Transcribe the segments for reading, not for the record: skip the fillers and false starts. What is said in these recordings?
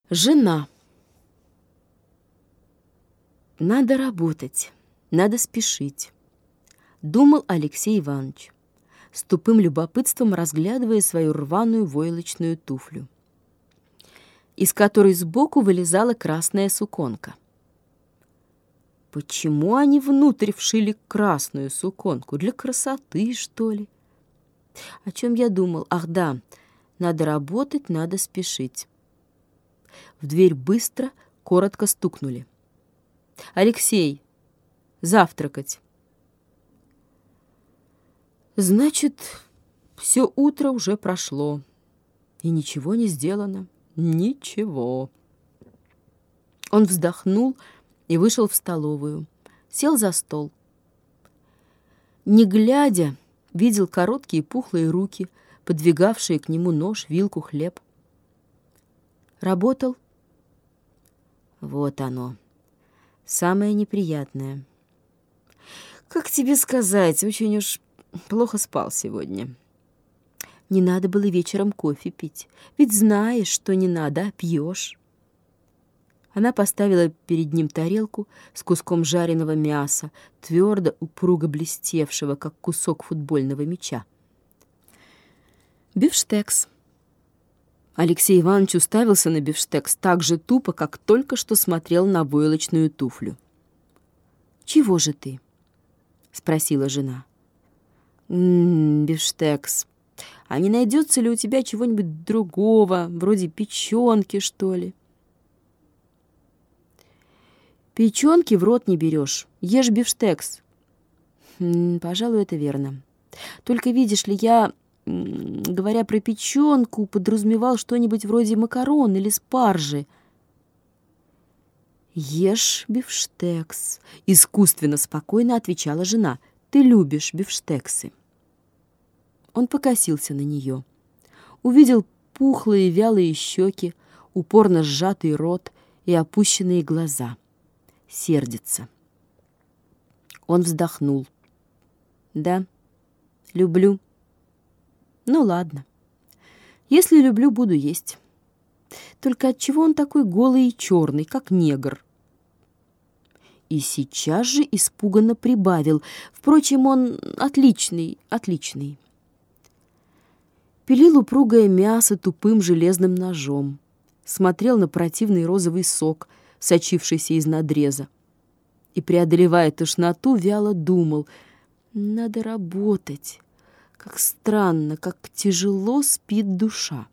Жена. Надо работать, надо спешить, думал Алексей Иванович, с тупым любопытством разглядывая свою рваную войлочную туфлю, из которой сбоку вылезала красная суконка. Почему они внутрь вшили красную суконку? Для красоты, что ли? О чем я думал? Ах да, надо работать, надо спешить. В дверь быстро, коротко стукнули. «Алексей, завтракать!» Значит, все утро уже прошло, и ничего не сделано. Ничего. Он вздохнул и вышел в столовую, сел за стол. Не глядя, видел короткие пухлые руки, подвигавшие к нему нож, вилку, хлеб. Работал? Вот оно, самое неприятное. Как тебе сказать, очень уж плохо спал сегодня. Не надо было вечером кофе пить, ведь знаешь, что не надо, а пьешь. Она поставила перед ним тарелку с куском жареного мяса, твердо, упруго блестевшего, как кусок футбольного мяча. Бифштекс. Алексей Иванович уставился на бифштекс так же тупо, как только что смотрел на войлочную туфлю. «Чего же ты?» — спросила жена. Бифштекс. А не найдется ли у тебя чего-нибудь другого, вроде печенки, что ли?» «Печенки в рот не берешь, ешь бифштекс». «Пожалуй, это верно. Только, видишь ли, я, говоря про печенку, подразумевал что-нибудь вроде макарон или спаржи». «Ешь бифштекс», — искусственно спокойно отвечала жена. «Ты любишь бифштексы». Он покосился на нее. Увидел пухлые вялые щеки, упорно сжатый рот и опущенные глаза. Сердится. Он вздохнул. «Да, люблю. Ну ладно. Если люблю, буду есть. Только отчего он такой голый и черный, как негр?» И сейчас же испуганно прибавил. Впрочем, он отличный. Пилил упругое мясо тупым железным ножом. Смотрел на противный розовый сок, сочившийся из надреза. И, преодолевая тошноту, вяло думал: надо работать. Как странно, как тяжело спит душа.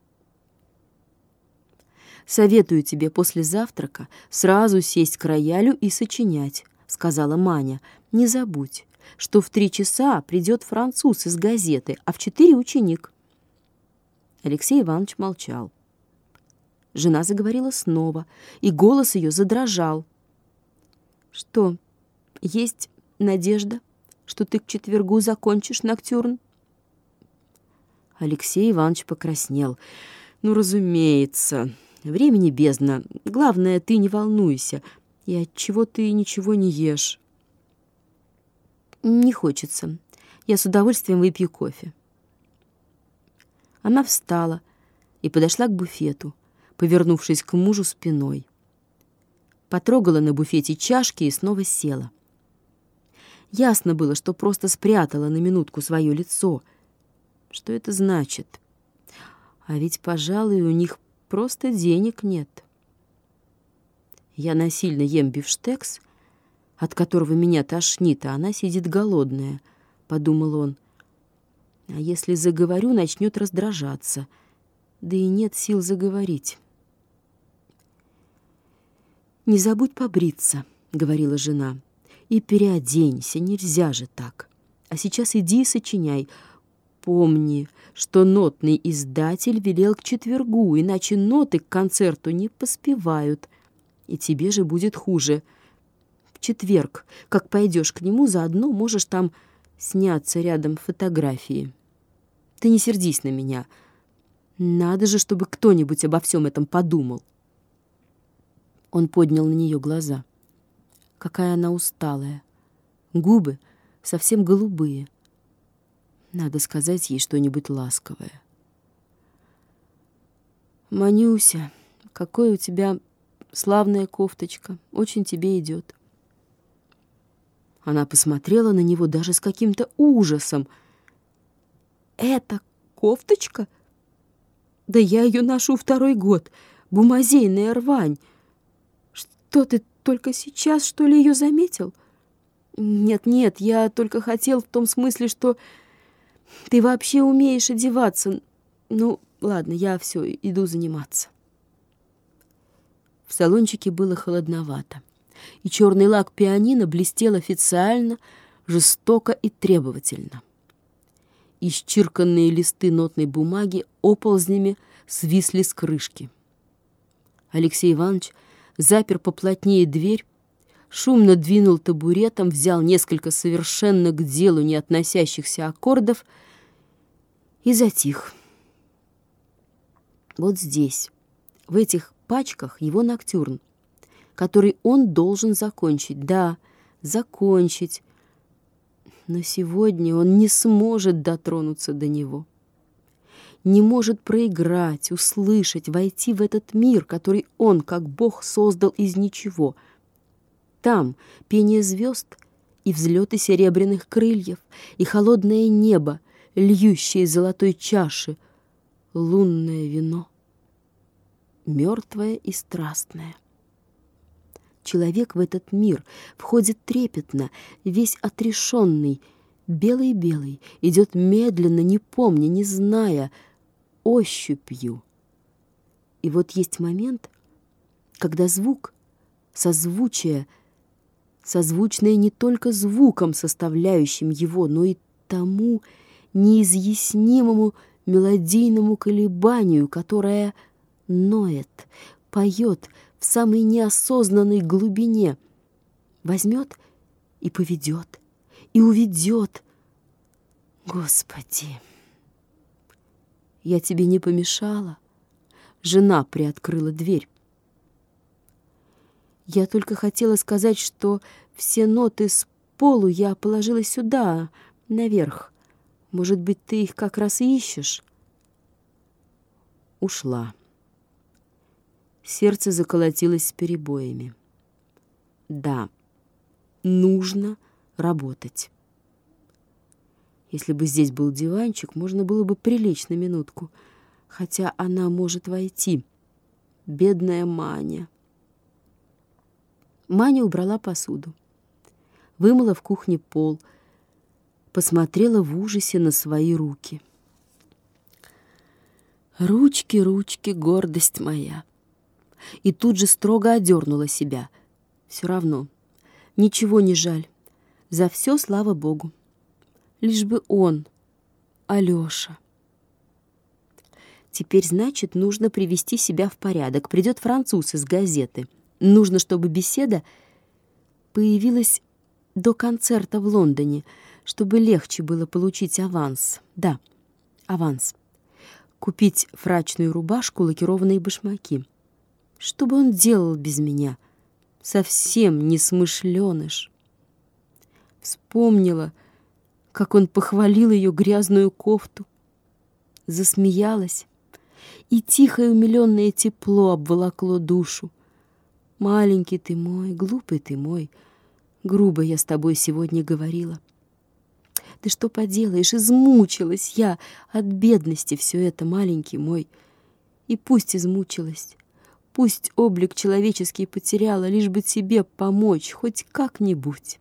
«Советую тебе после завтрака сразу сесть к роялю и сочинять», — сказала Маня. «Не забудь, что в 3 часа придет француз из газеты, а в 4 ученик». Алексей Иванович молчал. Жена заговорила снова, и голос ее задрожал. «Что, есть надежда, что ты к четвергу закончишь ноктюрн?» Алексей Иванович покраснел. «Ну, разумеется, времени бездна. Главное, ты не волнуйся. И отчего ты ничего не ешь?» «Не хочется. Я с удовольствием выпью кофе». Она встала и подошла к буфету, повернувшись к мужу спиной. Потрогала на буфете чашки и снова села. Ясно было, что просто спрятала на минутку свое лицо. Что это значит? А ведь, пожалуй, у них просто денег нет. Я насильно ем бифштекс, от которого меня тошнит, а она сидит голодная, — подумал он. А если заговорю, начнет раздражаться. Да и нет сил заговорить. «Не забудь побриться», — говорила жена, — «и переоденься, нельзя же так. А сейчас иди и сочиняй. Помни, что нотный издатель велел к четвергу, иначе ноты к концерту не поспевают, и тебе же будет хуже. В четверг, как пойдешь к нему, заодно можешь там сняться рядом фотографии. Ты не сердись на меня. Надо же, чтобы кто-нибудь обо всем этом подумал». Он поднял на нее глаза. Какая она усталая. Губы совсем голубые. Надо сказать ей что-нибудь ласковое. «Манюся, какой у тебя славная кофточка, очень тебе идет». Она посмотрела на него даже с каким-то ужасом. «Это кофточка? Да я ее ношу второй год, бумазейная рвань. Что ты только сейчас, что ли, ее заметил? Нет, я только хотел в том смысле, что ты вообще умеешь одеваться. Ну, ладно, я все, иду заниматься». В салончике было холодновато, и черный лак пианино блестел официально, жестоко и требовательно. Исчирканные листы нотной бумаги оползнями свисли с крышки. Алексей Иванович запер поплотнее дверь, шумно двинул табуретом, взял несколько совершенно к делу не относящихся аккордов и затих. Вот здесь, в этих пачках, его ноктюрн, который он должен закончить. Да, закончить. Но сегодня он не сможет дотронуться до него. Не может проиграть, услышать, войти в этот мир, который он, как Бог, создал из ничего. Там пение звезд и взлеты серебряных крыльев, и холодное небо, льющее из золотой чаши, лунное вино, мертвое и страстное. Человек в этот мир входит трепетно, весь отрешенный, белый-белый, идет медленно, не помня, не зная, ощупью. И вот есть момент, когда звук, созвучное не только звуком, составляющим его, но и тому неизъяснимому мелодийному колебанию, которое ноет, поет в самой неосознанной глубине, возьмет и поведет, и уведет. Господи, я тебе не помешала? Жена приоткрыла дверь. Я только хотела сказать, что все ноты с полу я положила сюда, наверх. Может быть, ты их как раз и ищешь? Ушла. Сердце заколотилось с перебоями. Да, нужно работать. Если бы здесь был диванчик, можно было бы прилечь на минутку, хотя она может войти. Бедная Маня. Маня убрала посуду, вымыла в кухне пол, посмотрела в ужасе на свои руки. «Ручки, ручки, гордость моя!» И тут же строго одернула себя. Все равно, ничего не жаль. За все слава Богу. Лишь бы он, Алеша. Теперь, значит, нужно привести себя в порядок. Придет француз из газеты. Нужно, чтобы беседа появилась до концерта в Лондоне, чтобы легче было получить аванс. Да, аванс. Купить фрачную рубашку, лакированные башмаки. Что бы он делал без меня? Совсем несмышленыш. Вспомнила, как он похвалил ее грязную кофту. Засмеялась, и тихое умиленное тепло обволокло душу. Маленький ты мой, глупый ты мой, грубо я с тобой сегодня говорила. Ты что поделаешь, измучилась я от бедности все это, маленький мой. И пусть измучилась, пусть облик человеческий потеряла, лишь бы тебе помочь хоть как-нибудь.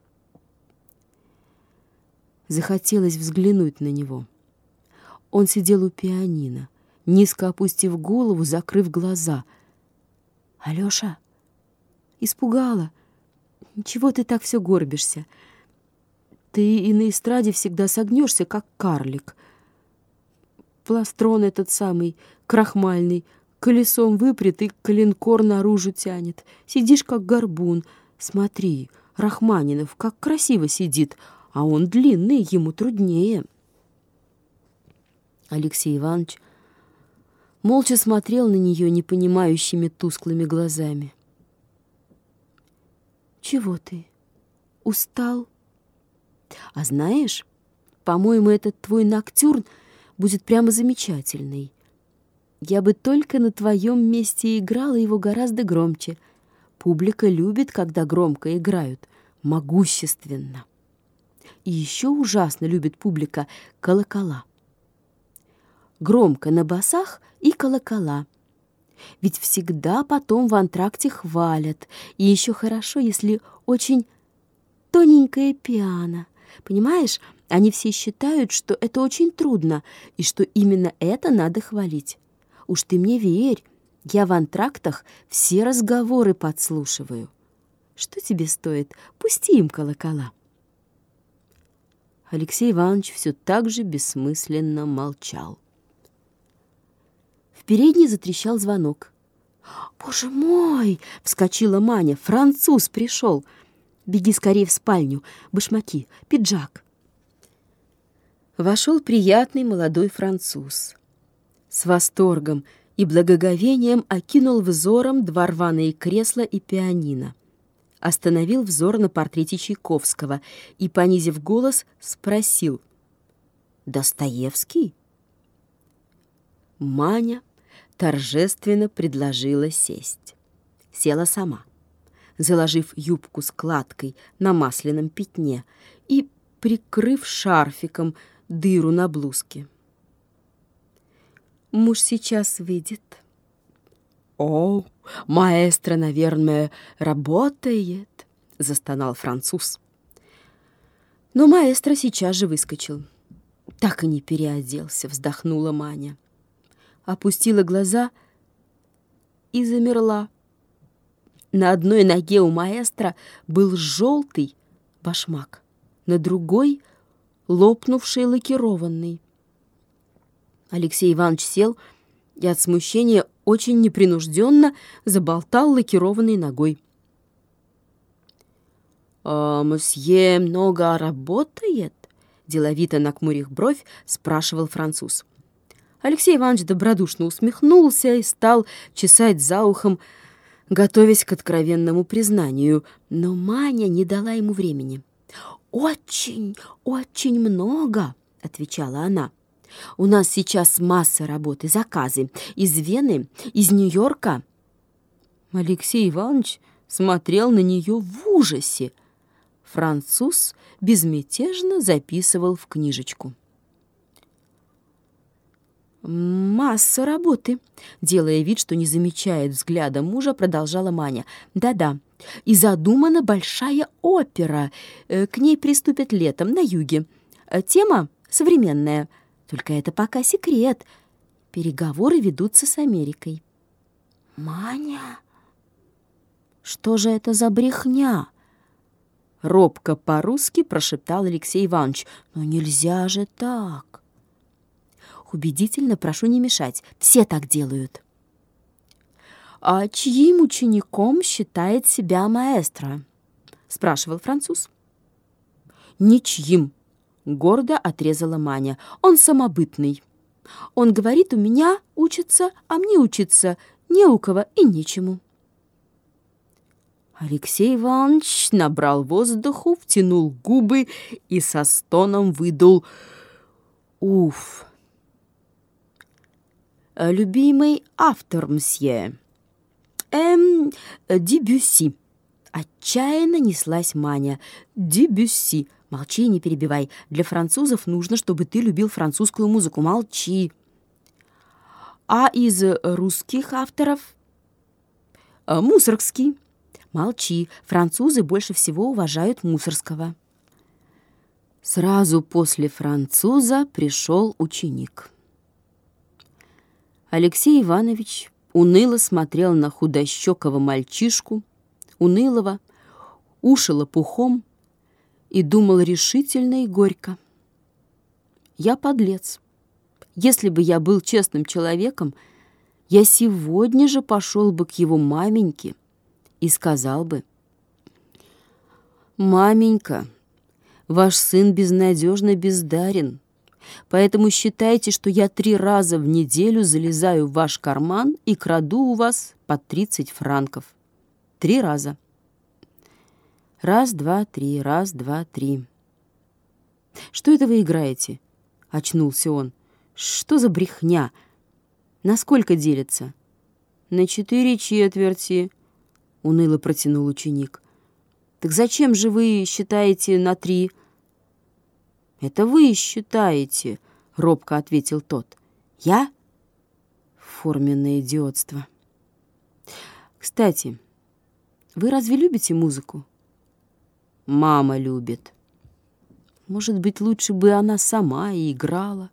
Захотелось взглянуть на него. Он сидел у пианино, низко опустив голову, закрыв глаза. «Алеша!» Испугала. «Чего ты так все горбишься? Ты и на эстраде всегда согнешься, как карлик. Пластрон этот самый, крахмальный, колесом выпрет и коленкор наружу тянет. Сидишь, как горбун. Смотри, Рахманинов, как красиво сидит, а он длинный, ему труднее». Алексей Иванович молча смотрел на нее непонимающими тусклыми глазами. «Чего ты? Устал? А знаешь, по-моему, этот твой ноктюрн будет прямо замечательный. Я бы только на твоем месте играла его гораздо громче. Публика любит, когда громко играют, могущественно. И еще ужасно любит публика колокола. Громко на басах и колокола. Ведь всегда потом в антракте хвалят. И еще хорошо, если очень тоненькое пиано. Понимаешь, они все считают, что это очень трудно, и что именно это надо хвалить. Уж ты мне верь, я в антрактах все разговоры подслушиваю. Что тебе стоит? Пусти им колокола. Алексей Иванович все так же бессмысленно молчал. В передней затрещал звонок. «Боже мой!» — вскочила Маня. «Француз пришел! Беги скорее в спальню, башмаки, пиджак!» Вошел приятный молодой француз. С восторгом и благоговением окинул взором два рваные кресла и пианино. Остановил взор на портрете Чайковского и, понизив голос, спросил: «Достоевский?» Маня торжественно предложила сесть. Села сама, заложив юбку складкой на масляном пятне и прикрыв шарфиком дыру на блузке. «Муж сейчас выйдет». «О, маэстро, наверное, работает», — застонал француз. Но маэстро сейчас же выскочил. «Так и не переоделся», — вздохнула Маня. Опустила глаза и замерла. На одной ноге у маэстро был желтый башмак, на другой — лопнувший лакированный. Алексей Иванович сел и от смущения очень непринужденно заболтал лакированной ногой. «Мосье много работает?» — деловито накмурив бровь, спрашивал француз. Алексей Иванович добродушно усмехнулся и стал чесать за ухом, готовясь к откровенному признанию, но Маня не дала ему времени. «Очень, очень много», — отвечала она. «У нас сейчас масса работы, заказы из Вены, из Нью-Йорка». Алексей Иванович смотрел на нее в ужасе. Француз безмятежно записывал в книжечку. «Масса работы», — делая вид, что не замечает взгляда мужа, продолжала Маня. «Да-да, и задумана большая опера. К ней приступят летом на юге. Тема современная, только это пока секрет. Переговоры ведутся с Америкой». «Маня, что же это за брехня?» Робко по-русски прошептал Алексей Иванович. «Но нельзя же так». «Убедительно прошу не мешать. Все так делают». «А чьим учеником считает себя маэстро?» — спрашивал француз. «Ничьим», — гордо отрезала Маня. «Он самобытный. Он говорит, у меня учатся, а мне учиться не у кого и нечему». Алексей Иванович набрал воздуху, втянул губы и со стоном выдул: «Уф!» «Любимый автор, мсье?» Дебюсси». Отчаянно неслась Маня. «Дебюсси. Молчи, не перебивай. Для французов нужно, чтобы ты любил французскую музыку. Молчи». «А из русских авторов?» «Мусоргский». «Молчи. Французы больше всего уважают Мусоргского». Сразу после француза пришел ученик. Алексей Иванович уныло смотрел на худощекого мальчишку, унылого, уши лопухом, и думал решительно и горько: «Я подлец. Если бы я был честным человеком, я сегодня же пошел бы к его маменьке и сказал бы: «Маменька, ваш сын безнадежно бездарен. Поэтому считайте, что я 3 раза в неделю залезаю в ваш карман и краду у вас по 30 франков. 3 раза. Раз, два, три, раз, два, три». «Что это вы играете?» — очнулся он. «Что за брехня? На сколько делится? На 4/4, уныло протянул ученик. Так зачем же вы считаете на 3? Это вы считаете, робко ответил тот. Я? Форменное идиотство. Кстати, вы разве любите музыку? Мама любит. Может быть, лучше бы она сама и играла.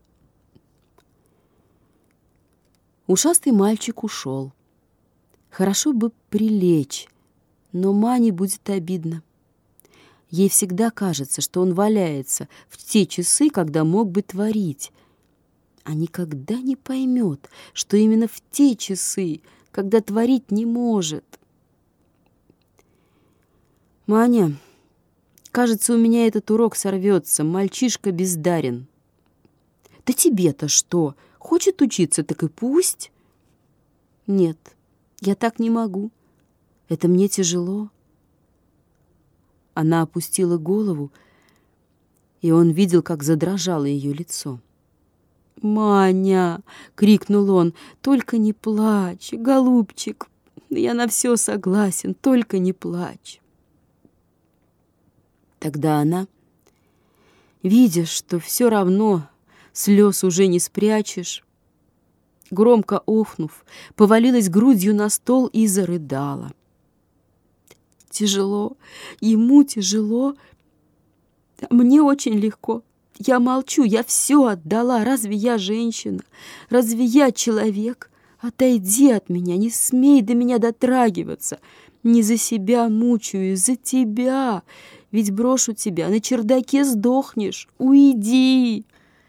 Ушастый мальчик ушел. Хорошо бы прилечь, но Мане будет обидно. Ей всегда кажется, что он валяется в те часы, когда мог бы творить, а никогда не поймет, что именно в те часы, когда творить не может. «Маня, кажется, у меня этот урок сорвется. Мальчишка бездарен». «Да тебе-то что? Хочет учиться, так и пусть». «Нет, я так не могу. Это мне тяжело». Она опустила голову, и он видел, как задрожало ее лицо. «Маня!» — крикнул он. «Только не плачь, голубчик! Я на все согласен, только не плачь!» Тогда она, видя, что все равно слез уже не спрячешь, громко охнув, повалилась грудью на стол и зарыдала. Тяжело, ему тяжело, а мне очень легко. Я молчу, я все отдала. Разве я женщина? Разве я человек? Отойди от меня, не смей до меня дотрагиваться. Не за себя мучаюсь, за тебя. Ведь брошу тебя, на чердаке сдохнешь. Уйди.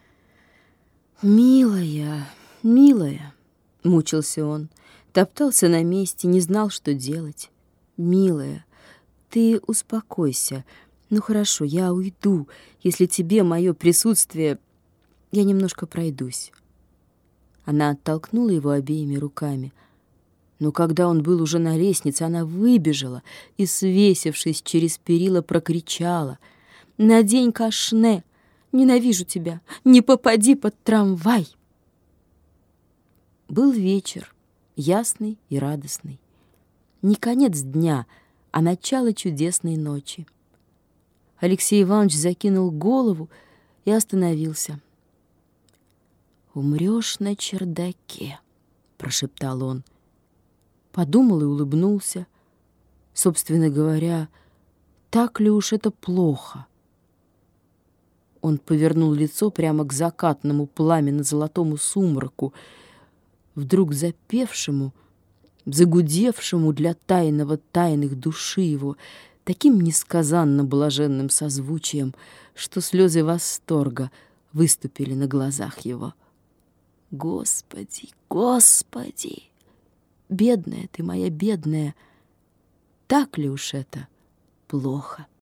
Милая, милая, мучился он, топтался на месте, не знал, что делать. Милая, ты успокойся. Ну хорошо, я уйду, если тебе мое присутствие... Я немножко пройдусь. Она оттолкнула его обеими руками. Но когда он был уже на лестнице, она выбежала и, свесившись через перила, прокричала: «Надень кашне! Ненавижу тебя! Не попади под трамвай!» Был вечер, ясный и радостный. Не конец дня, а начало чудесной ночи. Алексей Иванович закинул голову и остановился. «Умрешь на чердаке», — прошептал он. Подумал и улыбнулся. Собственно говоря, так ли уж это плохо? Он повернул лицо прямо к закатному пламенно-золотому сумраку, вдруг запевшему, загудевшему для тайного тайных души его, таким несказанно блаженным созвучием, что слезы восторга выступили на глазах его. «Господи, Господи! Бедная ты моя, бедная! Так ли уж это плохо?»